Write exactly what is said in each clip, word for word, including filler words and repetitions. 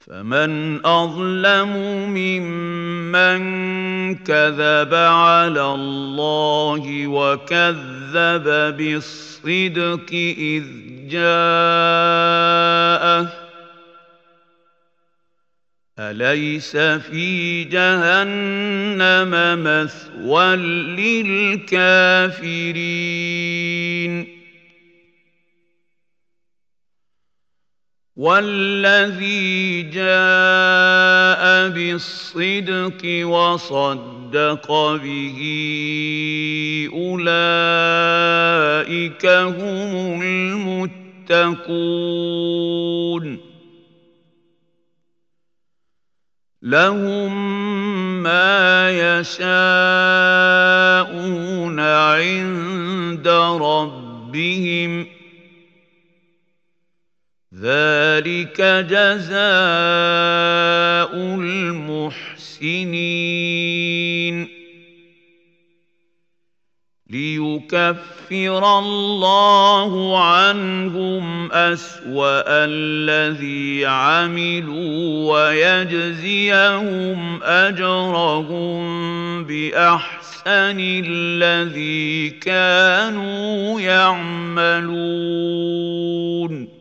فمن أظلم ممن كذب على الله وكذب بالصدق إذ جاءه أليس في جهنم مثوى للكافرين والذي جاء بالصدق وصدق به أولئك هم المتقون لهم ما يشاءون عند ربهم ذلك جزاء المحسنين ليكفر الله عنهم أسوأ الذي عملوا ويجزيهم أجرهم بأحسن الذي كانوا يعملون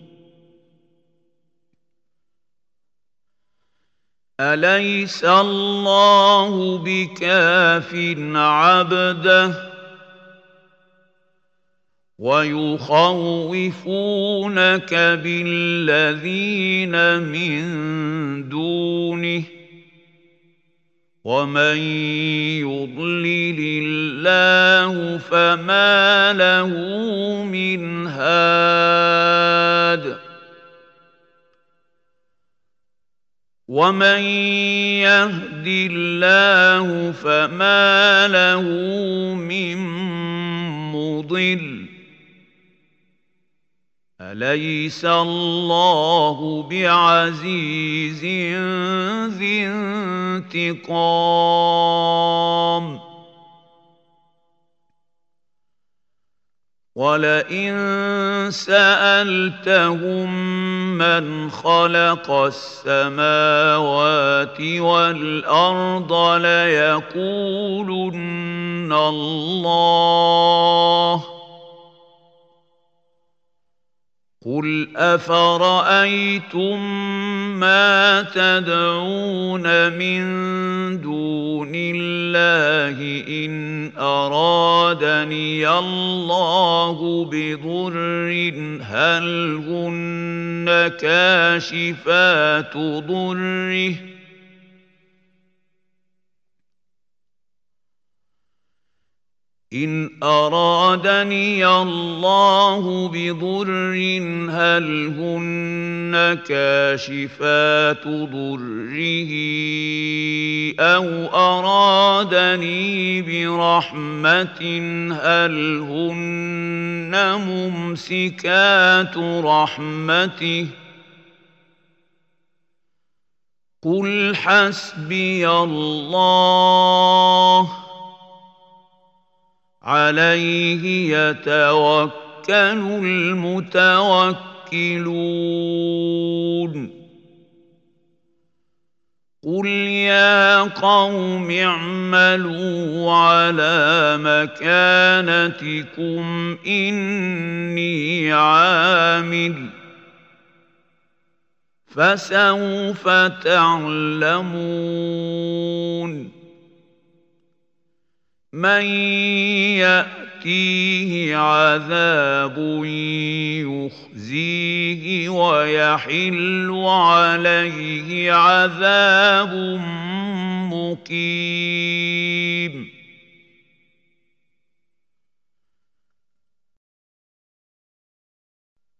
أليس الله بكاف عبده ويخوفونك بالذين من دونه ومن يضلل الله فما له من هاد ومن يهد الله فما له من مضل أليس الله بعزيز ذي انتقام ولئن سألتهم من خلق السماوات والأرض ليقولن الله قل أفرأيتم ما تدعون من دون الله إن أرادني الله بضر هل هن كاشفات ضره إن أرادني الله بضر هل هن كاشفات ضره أو أرادني برحمة هل هن ممسكات رحمته قل حسبي الله عليه يتوكل المتوكلون قل يا قوم اعملوا على مكانتكم إني عامل فسوف تعلمون من يأتيه عذاب يخزيه ويحل عليه عذاب مقيم